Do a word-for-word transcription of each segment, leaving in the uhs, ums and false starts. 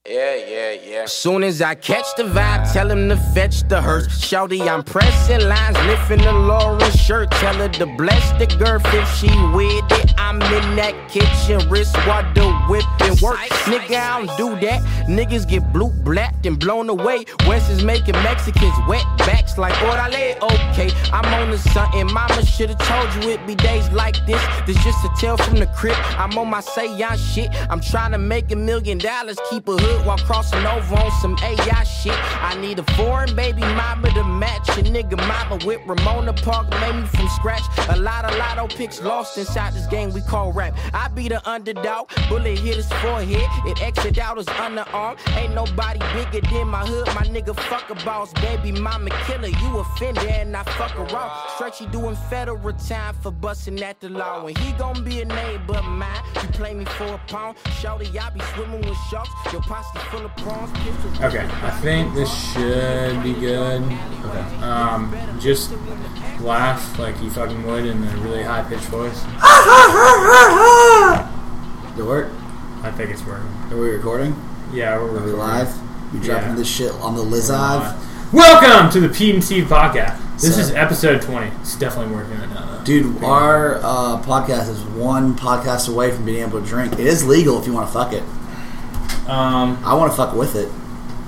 Yeah, yeah, yeah. Soon as I catch the vibe, tell him to fetch the hearse. Shawty, I'm pressing lines, lifting the Lauren shirt. Tell her to bless the girl if she with it. I'm in that kitchen, wrist while the whipping work. Nigga, I don't do that. Niggas get blue, blacked, and blown away. West is making Mexicans wet backs like orale. Okay, I'm on to something. Mama should've told you it'd be days like this. This just a tale from the crib. I'm on my say-on shit. I'm trying to make a million dollars, keep a hood while crossing over on some A I shit. I need a foreign baby mama to match a nigga mama with Ramona Park, made me from scratch. A lot of lotto picks lost inside this game we call rap. I be the underdog, bullet hit his forehead, it exit out his underarm. Ain't nobody bigger than my hood, my nigga fuck a boss. Baby mama killer, you offender and I fuck her off. Stretchy doing federal time for busting at the law. And he gon' be a neighbor of mine. You play me for a pound, shorty, I be swimming with sharks. Your posse full of prawns, pistols. Okay, I think this should be good. Okay. Um, just laugh like you fucking would in a really high pitched voice. Did it work? I think it's working. Are we recording? Yeah, we're Are we recording. live? You dropping Yeah. this shit on the Lizive? Welcome to the Pete and Steve podcast. This So- is episode twenty. It's definitely working right now, though. Dude, our uh, podcast is one podcast away from being able to drink. It is legal if you want to fuck it. Um, I want to fuck with it.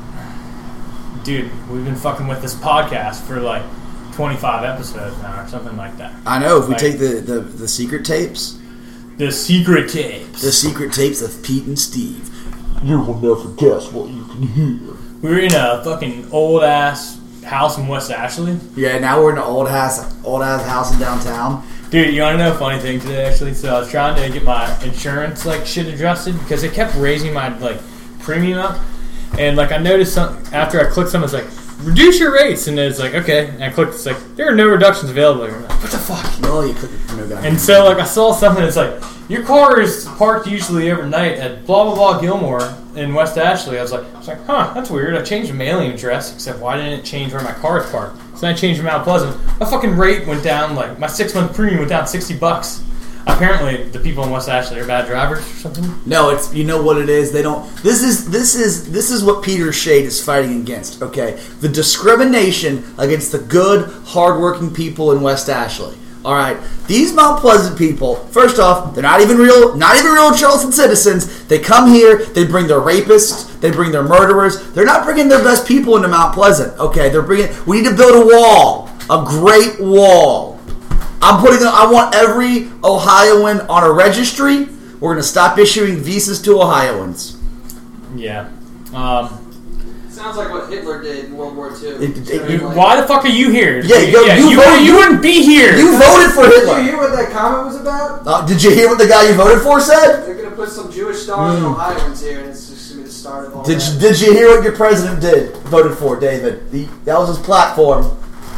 dude, we've been fucking with this podcast for like twenty-five episodes now, or something like that. I know. If we Like- take the, the, the secret tapes, The secret tapes. the secret tapes of Pete and Steve. You will never guess what you can hear. We were in a fucking old ass house in West Ashley. Yeah, now we're in an old ass, old ass house in downtown. Dude, you want to know a funny thing today, actually? So I was trying to get my insurance, like, shit adjusted because it kept raising my, like, premium up. And, like, I noticed some, after I clicked something, it's like, reduce your rates. And it's like, okay. And I clicked, it's like, there are no reductions available. And I'm like, what the fuck? Oh, you click no guy. And so, like, I saw something that's like, your car is parked usually overnight at blah, blah, blah, Gilmore in West Ashley. I was like, I was like, huh, that's weird. I changed the mailing address, except why didn't it change where my car is parked? So then I changed to Mount Pleasant. My fucking rate went down, like, my six-month premium went down sixty bucks. Apparently, the people in West Ashley are bad drivers or something. No, it's you know what it is. They don't. This is this is this is what Peter Shade is fighting against. Okay, the discrimination against the good, hardworking people in West Ashley. All right, these Mount Pleasant people. First off, they're not even real, not even real Charleston citizens. They come here, they bring their rapists, they bring their murderers. They're not bringing their best people into Mount Pleasant. Okay, they're bringing. We need to build a wall, a great wall. I'm putting. I want every Ohioan on a registry. We're going to stop issuing visas to Ohioans. Yeah. Um, Sounds like what Hitler did in World War Two. It- it- So, dude, like- why the fuck are you here? Yeah, yo, you you, voted- you wouldn't be here. You voted for Did you Hitler. hear what that comment was about? Uh, did you hear what the guy you voted for said? They're gonna put some Jewish stars and Ohioans here, and it's just gonna be the start of all Did that. you, did you hear what your president did? Voted for David. He, that was his platform.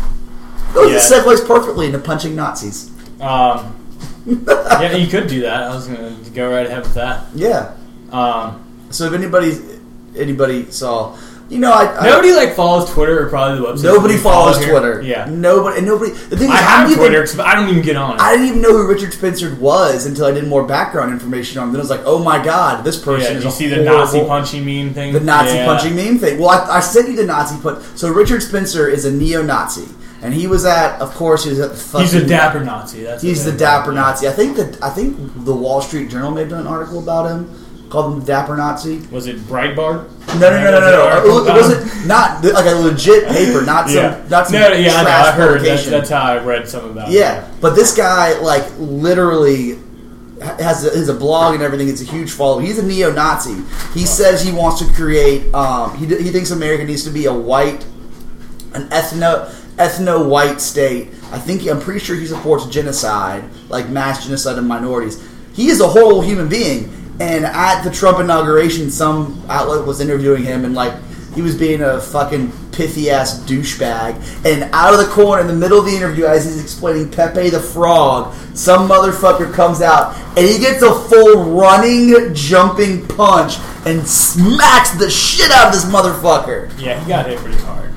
Those Yeah. segues perfectly into punching Nazis. Um, yeah, you could do that. I was going to go right ahead with that. Yeah. Um, So if anybody anybody saw, you know, I, I nobody like follows Twitter or probably the website. nobody we follow follows here. Twitter. Yeah, Nobody. And nobody. The thing is, I have didn't Twitter even- because I don't even get on it. I didn't even know who Richard Spencer was until I did more background information on him. Then I was like, oh my god, this person yeah, is you a see the horrible, Nazi punching meme thing. the Nazi Yeah. punching meme thing. Well, I, I sent you the Nazi punch. So Richard Spencer is a neo-Nazi, and he was at, of course, he was at the fucking. He's a dapper Nazi. That's He's what the they- dapper Nazi. I think that I think the Wall Street Journal made an article about him, called him the dapper Nazi. Was it Breitbart? No, no, no, no, no, no. Article It about wasn't him? not like a legit paper, not some, Yeah, not some no, no, yeah, I know. trash I heard. That's, publication. that's how I read something about it. Yeah, but this guy, like, literally has a, has a blog and everything. It's a huge following. He's a neo-Nazi. He says he wants to create. Um, he he thinks America needs to be a white, an ethno ethno white state. I think I'm pretty sure he supports genocide, like mass genocide of minorities. He is a horrible human being. And at the Trump inauguration, some outlet was interviewing him, and like he was being a fucking pithy ass douchebag. And out of the corner, in the middle of the interview, as he's explaining Pepe the Frog, some motherfucker comes out and he gets a full running, jumping punch and smacks the shit out of this motherfucker. Yeah, he got hit pretty hard.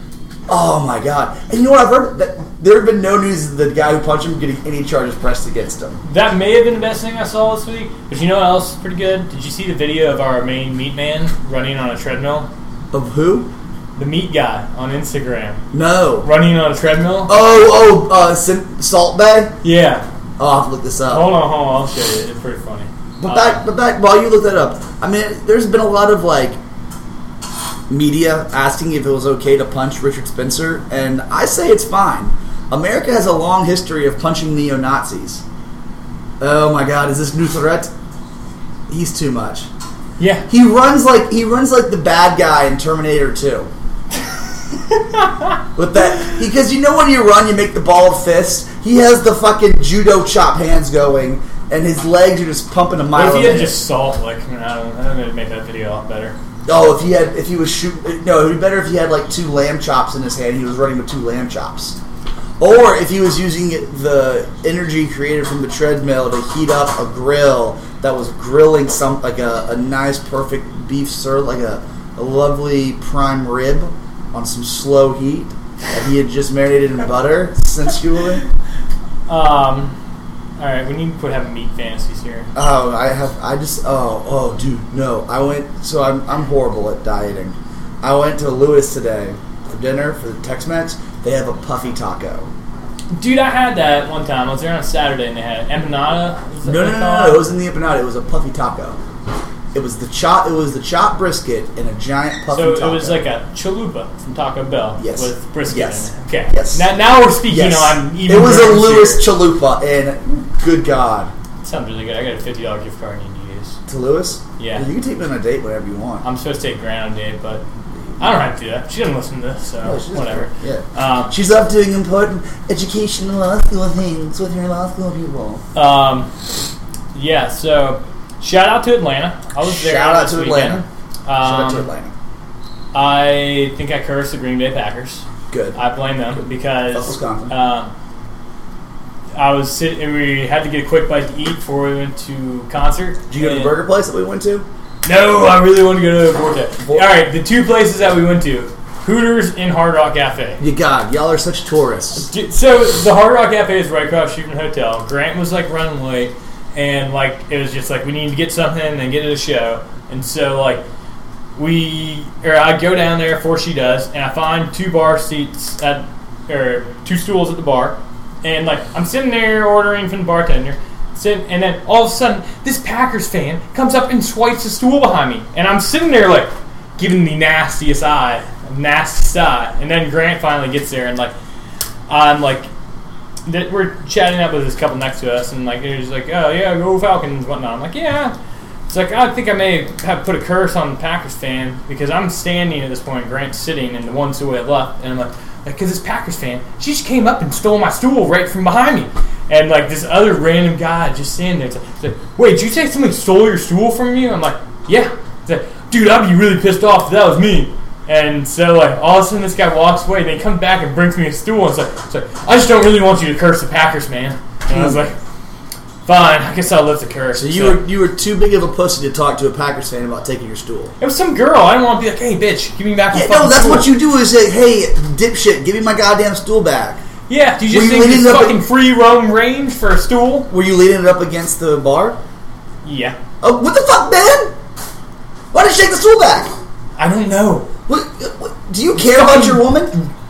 Oh my god! And you know what I've heard? That there have been no news of the guy who punched him getting any charges pressed against him. That may have been the best thing I saw this week. But you know what else is pretty good? Did you see the video of our main meat man running on a treadmill? Of who? The meat guy on Instagram. No. Running on a treadmill? Oh, oh, uh, Sin- Salt Bay? Yeah. Oh, I'll have to look this up. Hold on, hold on. I'll show you. It's pretty funny. But Uh, back, but back, while you look that up, I mean, there's been a lot of, like, media asking if it was okay to punch Richard Spencer, and I say it's fine. America has a long history of punching neo-Nazis. Oh my god, is this new threat? He's too much. Yeah. He runs like he runs like the bad guy in Terminator two. With that, because you know when you run, you make the ball of fists. He has the fucking judo chop hands going, and his legs are just pumping a mile. What if a he had minute. just salt? Like, I don't know. I think it'd make that video a lot better. Oh, if he had, if he was shooting, no, it'd be better if he had like two lamb chops in his hand. He was running with two lamb chops, or if he was using the energy created from the treadmill to heat up a grill that was grilling some like a, a nice, perfect beef sir, like a, a lovely prime rib on some slow heat that he had just marinated in butter sensually. Um. All right, we need to quit having meat fantasies here. Oh, I have. I just. Oh, oh, dude, no. I went. So I'm. I'm horrible at dieting. I went to Lewis today for dinner for the Tex-Mex. They have a puffy taco. Dude, I had that one time. I was there on Saturday and they had empanada. Is that No, what no, they no, call no, it? no. It wasn't the empanada. It was a puffy taco. It was the chop. It was the chopped brisket and a giant puffy So taco. it was like a chalupa from Taco Bell Yes. with brisket Yes. in it. Okay. Yes. Now, now we're speaking Yes. on even It was a more Lewis serious- chalupa, and good God, Sounds really good. I got a fifty dollar gift card I need to use. to Lewis. Yeah. You can take me on a date whenever you want. I'm supposed to take Grant on a date, but I don't have to do that. She doesn't listen to this, so No, she's just- whatever. Yeah. Um, She's up doing important educational law school things with your law school people. um, yeah, so shout out to Atlanta. I was there Shout out this to weekend. Atlanta. Shout out to Um, Atlanta. I think I cursed the Green Bay Packers. Good. I blame them Fuck because Wisconsin. um, I was sitting. We had to get a quick bite to eat before we went to concert. Did you go to the And- burger place that we went to? No, I really want to go to Vortex. Vor- All right, the two places that we went to, Hooters and Hard Rock Cafe. You God, y'all are such tourists. Dude, so the Hard Rock Cafe is right across the street from the hotel. Grant was like running late, and like it was just like we need to get something and get to the show. And so like we, or I go down there before she does, and I find two bar seats at, or two stools at the bar, and like I'm sitting there ordering from the bartender. Sitting, and then all of a sudden, this Packers fan comes up and swipes the stool behind me, and I'm sitting there like giving the nastiest eye, nastiest eye, and then Grant finally gets there, and like I'm like, that we're chatting up with this couple next to us, and like he's like, oh yeah, go Falcons, and whatnot. I'm like, yeah. It's like I think I may have put a curse on the Packers fan because I'm standing at this point, Grant's sitting, and the ones who had left, and I'm like, like because this Packers fan, she just came up and stole my stool right from behind me. And like this other random guy just standing there, it's like, it's like, wait, did you say somebody stole your stool from you? I'm like, yeah. It's like, dude, I'd be really pissed off if that was me. And so like all of a sudden this guy walks away and then he comes back and brings me a stool and it's like, it's like I just don't really want you to curse the Packers, man. And I was like, fine, I guess I'll live the curse. So you were you were too big of a pussy to talk to a Packers fan about taking your stool. It was some girl. I didn't want to be like, hey, bitch, give me back my Yeah, fucking no, that's stool. what you do is say, hey, dipshit, give me my goddamn stool back. Yeah, do you Were just you think leaning it's up fucking at- free roam range for a stool? Were you leaning it up against the bar? Yeah. Oh, what the fuck, man? Why did you take the stool back? I don't know. What, what, do you care about your woman?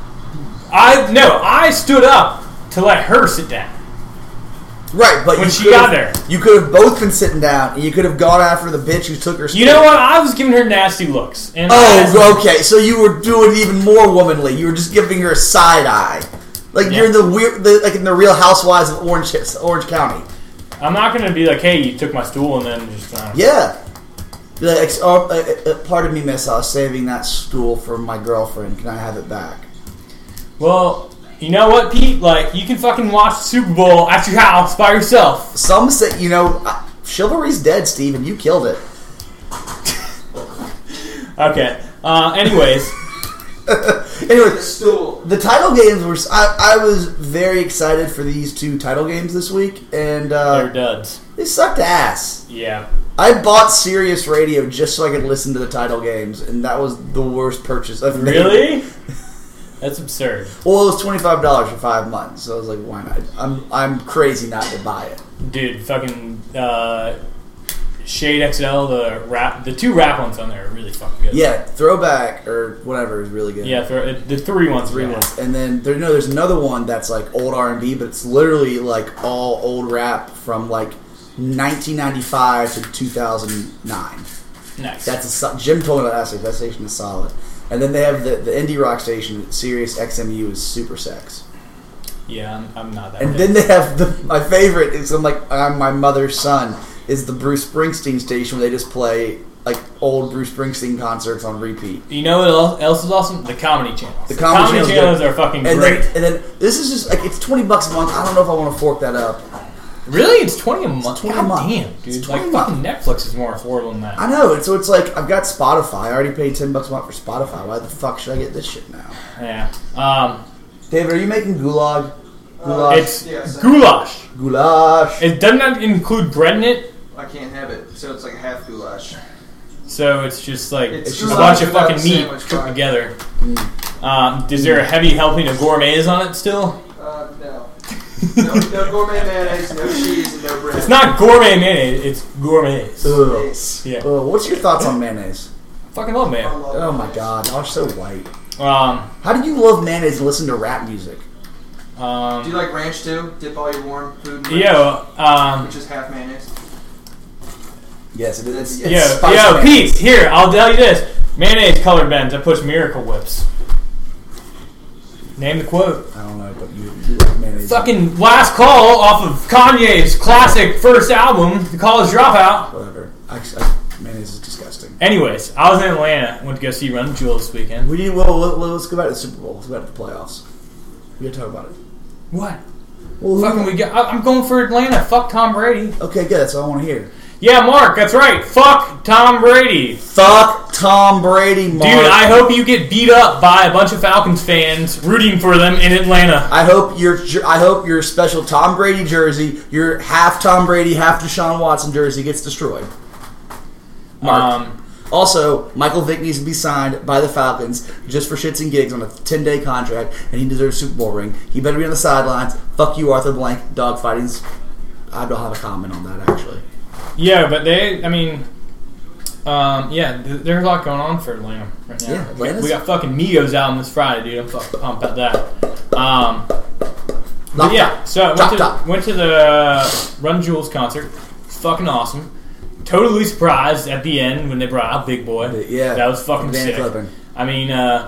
I no, I stood up to let her sit down. Right, but When you she could've- got there. you could have both been sitting down, and you could have gone after the bitch who took her stool. You know what? I was giving her nasty looks. And I Oh, was- okay. So you were doing even more womanly. You were just giving her a side eye, like Yeah. you're the weird, the, like in the Real Housewives of Orange Orange County. I'm not going to be like, hey, you took my stool and then just. Uh, Yeah. Be like, ex- oh, uh, uh, pardon me, miss. I was saving that stool for my girlfriend. Can I have it back? Well, you know what, Pete? Like, you can fucking watch the Super Bowl at your house by yourself. Some say, you know, uh, chivalry's dead, Steven. You killed it. Okay. Uh, anyways, Anyway, The stool. the title games were. I, I was very excited for these two title games this week, and they're uh, duds. they sucked ass. Yeah. I bought Sirius Radio just so I could listen to the title games, and that was the worst purchase I've made. Really? That's absurd. Well, it was twenty-five dollars for five months, so I was like, why not? I'm I'm crazy not to buy it. Dude, fucking uh, Shade X L, the rap, the two rap ones on there are really fucking good. Yeah, Throwback or whatever is really good. Yeah, th- the three ones. Three yeah. ones. And then there, no, there's another one that's like old R and B, but it's literally like all old rap from like nineteen ninety-five to two thousand nine. Nice. That's a so- Jim told me about that station. That station is solid. And then they have the, the indie rock station, Sirius X M U is Super Sex. Yeah, I'm, I'm not that. And big. then they have the my favorite is I'm like I'm my mother's son is the Bruce Springsteen station where they just play like old Bruce Springsteen concerts on repeat. You know what else- else is awesome? The comedy channels. The comedy, channels, channels good. are fucking and great. Then, and then this is just like it's twenty bucks a month. I don't know if I want to fork that up. Really? It's twenty a month? twenty God a month. damn, It's dude. twenty Like, a fucking Netflix is more affordable than that. I know. And so it's like I've got Spotify. I already paid ten bucks a month for Spotify. Why the fuck should I get this shit now? Yeah. Um, David, are you making gulag? Uh, Goulash. it's Yes, I- goulash. Goulash. It doesn't that include bread in it, I can't have it, so it's like a half goulash. so it's just like It's a goulash bunch of without fucking meat sandwich cooked fry. together. Um, is there a heavy helping of gourmets on it still? Uh, no. no. No gourmet mayonnaise, no cheese, and no bread. It's not gourmet mayonnaise, it's gourmets. Ugh. Yes. Yeah. Ugh, what's your thoughts on mayonnaise? Fucking love I mayo. love Oh my mayonnaise. god, y'all are so white. Um, How do you love mayonnaise and listen to rap music? Do you um, like ranch too? Dip all your warm food in ranch, yo, um, which is half mayonnaise. Yes, it is. It's yo, spicy yo, mayonnaise. Pete, here, I'll tell you this. Mayonnaise colored bends, I push Miracle Whips. Name the quote. I don't know, but you, you like mayonnaise. Fucking last call off of Kanye's classic first album, The College Dropout. Whatever. I, I, mayonnaise is disgusting. Anyways, I was in Atlanta. Went to go see Run Jewel this weekend. We need. Well, let, let's go back to the Super Bowl. Let's go back to the playoffs. We gotta talk about it. What? Well, Fucking we got. I- I'm going for Atlanta. Fuck Tom Brady. Okay, good. That's all I want to hear. Yeah, Mark, that's right. Fuck Tom Brady. Fuck Tom Brady, Mark. Dude, I hope you get beat up by a bunch of Falcons fans rooting for them in Atlanta. I hope your jer- I hope your special Tom Brady jersey, your half Tom Brady, half Deshaun Watson jersey gets destroyed. Mark. Um, Also, Michael Vick needs to be signed by the Falcons just for shits and gigs on a ten-day contract, and he deserves a Super Bowl ring. He better be on the sidelines. Fuck you, Arthur Blank. Dogfighting's... I don't have a comment on that, actually. yeah, but they, I mean, um, yeah, th- there's a lot going on for Atlanta right now. Yeah, we, Atlanta's- we got fucking Migos album this Friday, dude. I'm fucking pumped about that. Um, but Knock yeah, top. so I went Top to, top. went to the Run Jewels concert. It's fucking awesome. Totally surprised at the end when they brought out Big Boy. Yeah. That was fucking Van sick. Clippen. I mean, uh,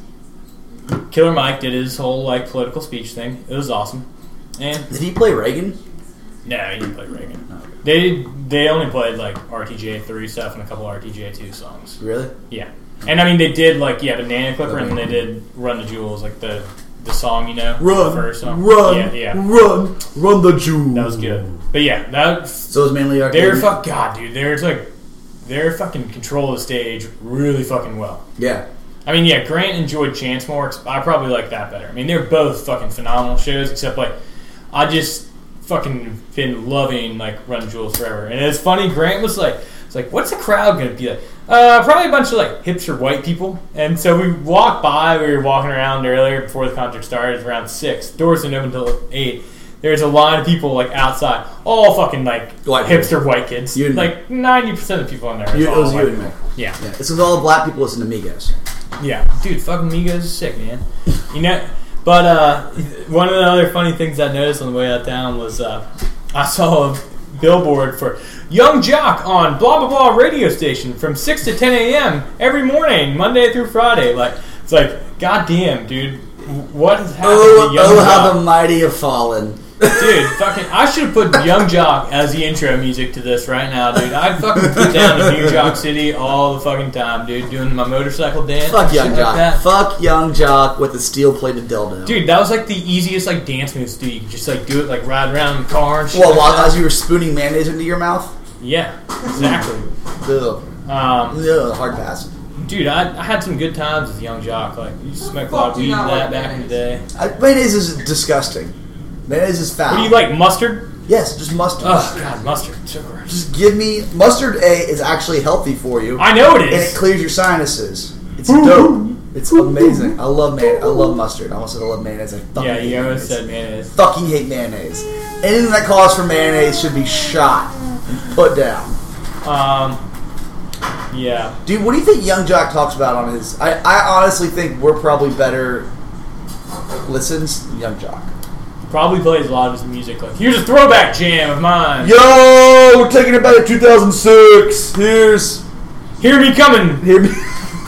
Killer Mike did his whole like political speech thing. It was awesome. And Did he play Reagan? no, he didn't play Reagan. They they only played like R T J three stuff and a couple R T J two songs. Really? Yeah, and I mean they did like yeah Banana Clipper and then they did Run the Jewels like the the song you know Run, the first song. run, yeah yeah run, run the Jew. that was good. But yeah, that So is mainly our they're fuck god dude they're like they're fucking control the stage really fucking well. Yeah. I mean, yeah, Grant enjoyed Chance more. I probably like that better. I mean, they're both fucking phenomenal shows, except, like, I just fucking been loving, like, Run Jewels forever. And it's funny, Grant was like, it's like, what's the crowd going to be like? Uh, probably a bunch of, like, hipster white people. And so we walked by, we were walking around earlier before the concert started. It was around six. Doors didn't open until eight. There's a line of people, like, outside. All fucking, like, White hipster white kids. You and me. Like, ninety percent of people in there. is You, it all was you white and me. people. Yeah. Yeah. This is all the black people listen to Migos. Yeah, dude, fucking Migos is sick, man. You know, but uh, one of the other funny things I noticed on the way out town was uh, I saw a billboard for Young Jock on blah blah blah radio station from six to ten a.m. every morning, Monday through Friday. Like, it's like, goddamn, dude, what has happened Oh, to Young oh Jock? how the mighty have fallen. Dude, fucking, I should have put Young Jock as the intro music to this right now, dude. I'd fucking get down to New Jock City all the fucking time, dude, doing my motorcycle dance. Fuck and Young shit Jock. Like that. Fuck Young Jock with a steel-plated dildo. Dude, that was like the easiest like dance moves to do. You could just like do it like ride around in the car and shit. Well, like while, that. as you were spooning mayonnaise into your mouth? Yeah, exactly. Ugh. Um, Ugh, hard pass. dude, I, I had some good times with Young Jock. Like, you used to smoke a lot of Fuck, do weed you and not that like back in the day. I, mayonnaise is disgusting. Mayonnaise is foul. What do you like, mustard? Yes, just mustard. Oh, God, mustard. So gross. Just give me... Mustard A is actually healthy for you. I know it And it is. clears your sinuses. It's Ooh. dope. It's amazing. I love man. I love mustard. I almost said I love mayonnaise. I fucking Yeah, hate you always mayonnaise. said mayonnaise. Fucking hate mayonnaise. Anything that calls for mayonnaise should be shot and put down. Um, yeah. Dude, what do you think Young Jock talks about on his... I, I honestly think we're probably better listens than Young Jock. Probably plays a lot of his music. Like, here's a throwback jam of mine. Yo, we're taking it back to two thousand six. Here's... Hear me coming. Hear me...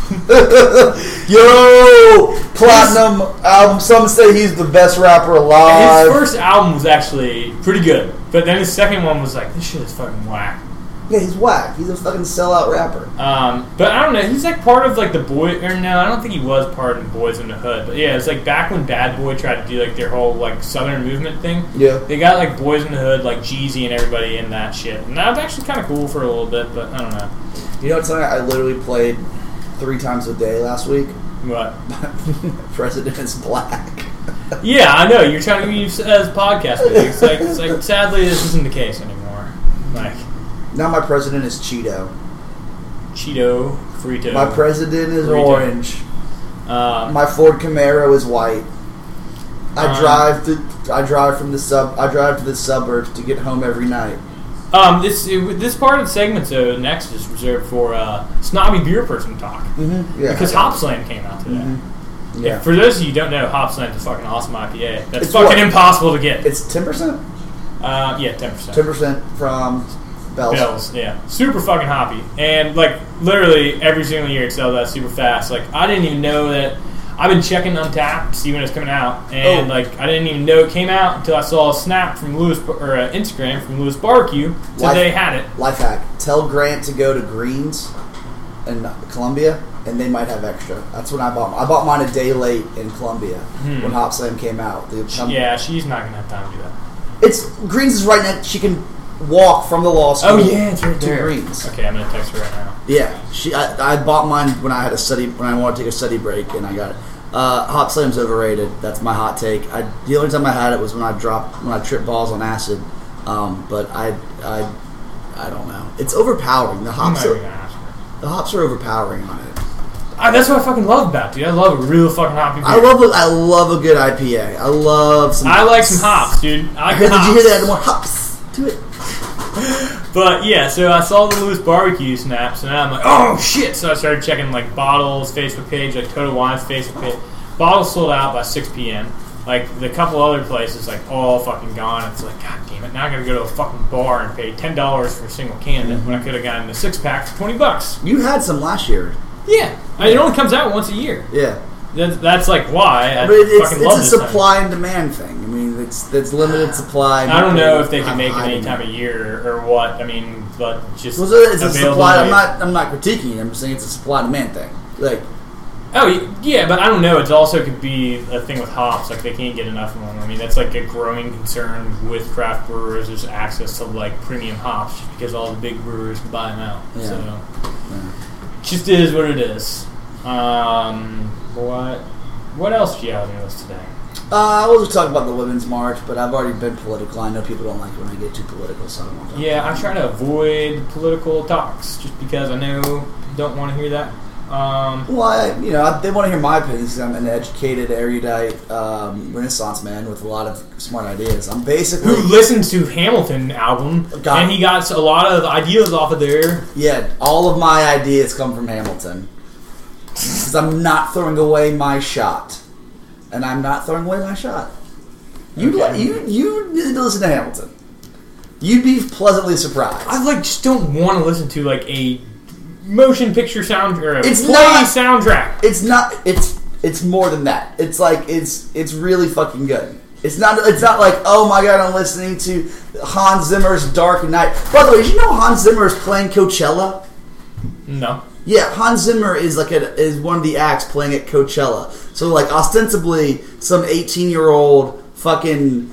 Yo, platinum album. Some say he's the best rapper alive. His first album was actually pretty good, but then his second one was like, this shit is fucking whack. Yeah, he's whack. He's a fucking sellout rapper. Um, but I don't know. He's like part of like the boy. Or no, I don't think he was part of the Boys in the Hood. But yeah, it's like back when Bad Boy tried to do like their whole like Southern movement thing. Yeah. They got like Boys in the Hood, like Jeezy and everybody in that shit, and that was actually kind of cool for a little bit. But I don't know. You know what? Tonight I literally played three times a day last week. What? President is black. Yeah, I know. You're trying to use it as a podcast. But it's like, it's like sadly this isn't the case anymore. Like Now my president is Cheeto. Cheeto, Frito. My president is Frito. orange. Um, My Ford Camaro is white. I Um, drive to I drive from the sub I drive to the suburbs to get home every night. Um, this this part of the segment, so next is reserved for uh, snobby beer person talk. Mm-hmm. Yeah, Because Hopsland came out today. Mm-hmm. Yeah, If, for those of you who don't know, Hopsland is a fucking awesome I P A. That's It's fucking what? impossible to get. it's ten percent. Uh, yeah, ten percent. Ten percent from Bell's. Bells, yeah. Super fucking hoppy. And, like, literally every single year it sells out super fast. Like, I didn't even know that... I've been checking Untappd to see when it's coming out. And, Oh. like, I didn't even know it came out until I saw a snap from Lewis... Or uh, Instagram from Lewis Barbecue. So Life- they had it. Life hack: tell Grant to go to Greens in Columbia, and they might have extra. That's when I bought. I bought mine a day late in Columbia Hmm. when Hop Slam came out. The, um, Yeah, she's not going to have time to do that. it's Greens is right next. She can walk from the law school. Oh, yeah, it's right to there. Greens. Okay, I'm going to text her right now. Yeah, she. I, I bought mine when I had a study when I wanted to take a study break, and I got it. Uh, Hop Slam's overrated. That's my hot take. I, the only time I had it was when I dropped when I tripped balls on acid. Um, but I, I, I don't know. It's overpowering. The I'm hops not even are going to ask her. the hops are overpowering on it. I, that's what I fucking love about it, dude. I love a real fucking hoppy beer. I love a, I love a good I P A. I love some. I like some hops, dude. I like Did the hops. you hear that? More hops to it. But yeah, so I saw the Lewis Barbecue snaps, and I'm like, oh shit! So I started checking like Bottles' Facebook page, like Total Wine's Facebook page. Bottles sold out by six p.m. Like the couple other places, like all fucking gone. It's like, god damn it! Now I gotta go to a fucking bar and pay ten dollars for a single can Mm-hmm. when I could have gotten a six pack for twenty bucks. You had some last year. Yeah, I mean, it only comes out once a year. Yeah, That's, that's like why I but it, it's fucking love it's a this thing. supply and demand thing. I mean, it's it's limited supply. I don't know if they can I'm make it any hiding time of year or, or what. I mean, but just Well, so it's a available supply. I'm rate. not. I'm not critiquing it. I'm saying it's a supply and demand thing. Like, Oh y- yeah, but I don't know. It also could be a thing with hops. Like they can't get enough of them. I mean, that's like a growing concern with craft brewers. Is access to like premium hops just because all the big brewers can buy them out. Yeah. So yeah. it just is what it is. Um, what what else do you have on your list today? Uh, I was just talking about the women's march, but I've already been political. I know people don't like it when I get too political, so I don't want to. Yeah, I try to avoid political talks just because I know people don't want to hear that. Um, Well, I, you know, I, they want to hear my opinions. 'Cause I'm an educated, erudite um, Renaissance man with a lot of smart ideas. I'm basically who listens to Hamilton album God. and he got a lot of ideas off of there. yeah. All of my ideas come from Hamilton because I'm not throwing away my shot, and I'm not throwing away my shot. You Okay. you you need to listen to Hamilton. You'd be pleasantly surprised. I like just don't want to listen to like a motion picture sound or a It's play not- soundtrack. It's not. It's it's more than that. It's like it's it's really fucking good. It's not. It's not like, oh my god, I'm listening to Hans Zimmer's Dark Knight. By the way, did you know Hans Zimmer is playing Coachella? No. Yeah, Hans Zimmer is like a, is one of the acts playing at Coachella. So like ostensibly, some eighteen year old fucking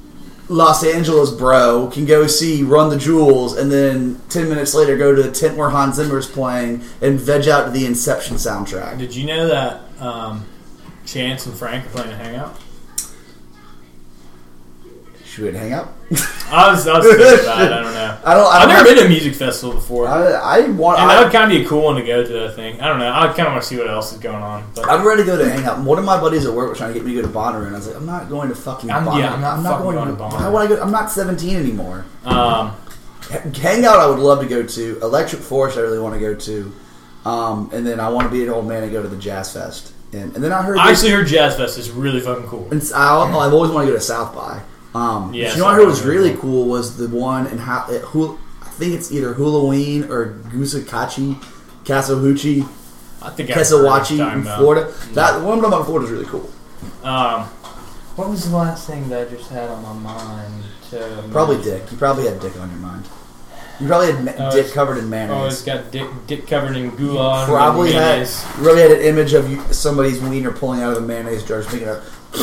Los Angeles bro can go see Run the Jewels, and then ten minutes later go to the tent where Hans Zimmer's playing and veg out to the Inception soundtrack. Did you know that um, Chance and Frank are playing a hangout? Should we hang out? I was, I was thinking about it. I don't know. I don't. I I've don't never have- been to a music festival before. I, I want. And I, that would kind of be a cool one to go to, I think. I don't know. I kind of want to see what else is going on. But I'm ready to go to hang out. One of my buddies at work was trying to get me to go to Bonnaroo, and I was like, I'm not going to fucking I'm- Bonnaroo. yeah, I'm not fucking going going to to Bonnaroo. Why would I go? I'm not seventeen anymore. Um, Hangout, I would love to go to. Electric Forest, I really want to go to. Um, and then I want to be an old man and go to the Jazz Fest. And, and then I heard. I actually heard Jazz Fest is really fucking cool. And I, I've always wanted to go to South by. Um, Yeah, you know what I South heard by was was really really cool was the one in ha- at Hul- I think it's either Halloween or Gusakachi, Casawoochee, I think I heard what you're Kesawachi talking in about. Florida. That one about Florida is really cool. Um, what was the last thing that I just had on my mind? To Probably Dick. You probably had Dick on your mind. You probably had ma- Oh, Dick it's- covered in Oh, mayonnaise. it's got dick, dick covered in goulash. Probably and had. mayonnaise. You really had an image of you, somebody's wiener pulling out of the mayonnaise jar, just making a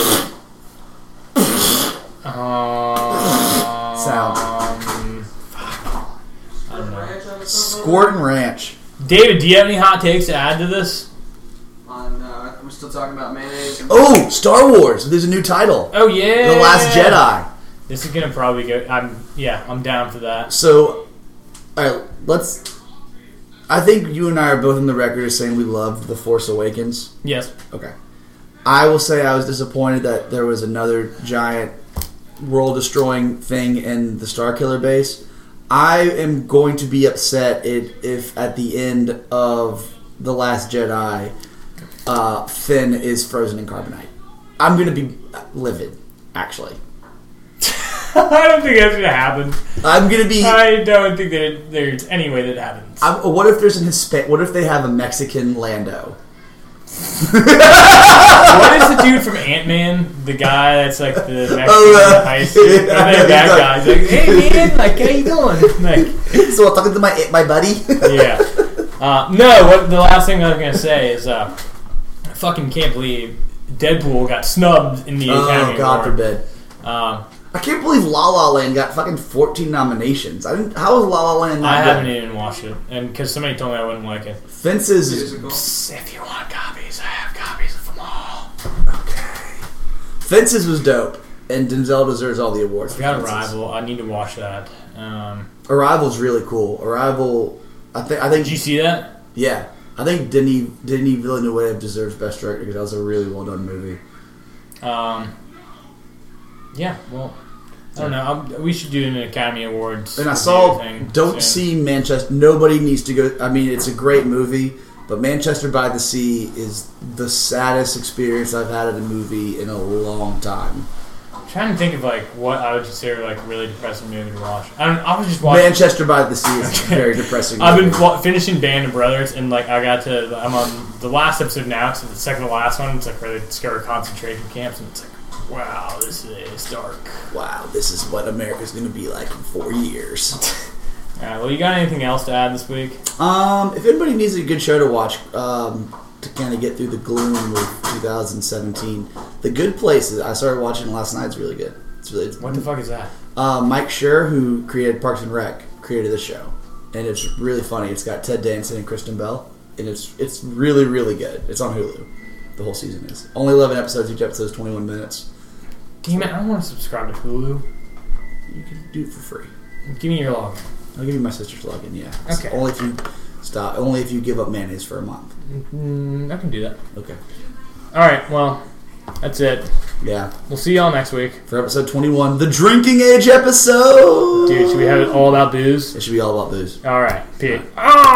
Um, sound. I don't know. Squirt and Ranch. David, do you have any hot takes to add to this? On, uh, we're still talking about mayonnaise. And Oh, Star Wars. There's a new title. Oh yeah, The Last Jedi. This is gonna probably go. I'm yeah, I'm down for that. So, all right, let's. I think you and I are both in the record of saying we loved The Force Awakens. Yes. Okay. I will say I was disappointed that there was another giant world-destroying thing in the Starkiller base. I am going to be upset if, if at the end of The Last Jedi, uh, Finn is frozen in carbonite. I'm going to be livid, actually. I don't think that's gonna happen. I'm going to be... I don't think that there's any way that happens. I'm, what if there's an Hispa- What if they have a Mexican Lando? What is the dude from Ant-Man? The guy that's like the Mexican Oh, uh, high school. yeah, that he's guy. He's like, hey man, like how you doing? Like, So I'm talking to my my buddy. yeah. Uh, no, what the last thing I was gonna say is, uh, I fucking can't believe Deadpool got snubbed in the Academy Oh, God Award. forbid. Um, I can't believe La La Land got fucking fourteen nominations. I didn't. How was La La Land? Not I good? haven't even watched it, and because somebody told me I wouldn't like it. Fences is musical. Psst, if you want copies, I have copies of them all. okay. Fences was dope, and Denzel deserves all the awards. I for got Fences. Arrival. I need to watch that. Um, Arrival's really cool. Arrival. I think. I think. did you see that? Yeah. I think Denis Denis Villeneuve deserves Best Director because that was a really well done movie. Um, yeah, well, I don't know. I'm, we should do an Academy Awards. And I review saw. thing Don't soon. see Manchester. Nobody needs to go. I mean, it's a great movie, but Manchester by the Sea is the saddest experience I've had at a movie in a long time. I'm trying to think of like what I would consider like a really depressing movie to watch. I don't. I was just watching. Manchester by the Sea is a very depressing. I've been movie. wa- finishing Band of Brothers, and like I got to. I'm on the last episode now. So the second to last one. It's like where they discover concentration camps, and it's like, wow, this is dark. Wow, this is what America's going to be like in four years. All right. Well, you got anything else to add this week? um, if anybody needs a good show to watch um, to kind of get through the gloom of two thousand seventeen, The Good Place. I started watching last night. It's really good. It's really. What the fuck is that? Uh, Mike Schur, who created Parks and Rec, created this show, and it's really funny. It's got Ted Danson and Kristen Bell, and it's it's really really good. It's on Hulu. The whole season is only eleven episodes. Each episode is twenty-one minutes. Damn it! I don't want to subscribe to Hulu. You can do it for free. Give me your log. I'll give you my sister's login. Yeah. It's Okay. Only if you stop. Only if you give up mayonnaise for a month. Mm, I can do that. Okay. All right. Well, that's it. Yeah. We'll see y'all next week. For episode twenty-one, the drinking age episode. Dude, should we have it all about booze? It should be all about booze. All right. Pete.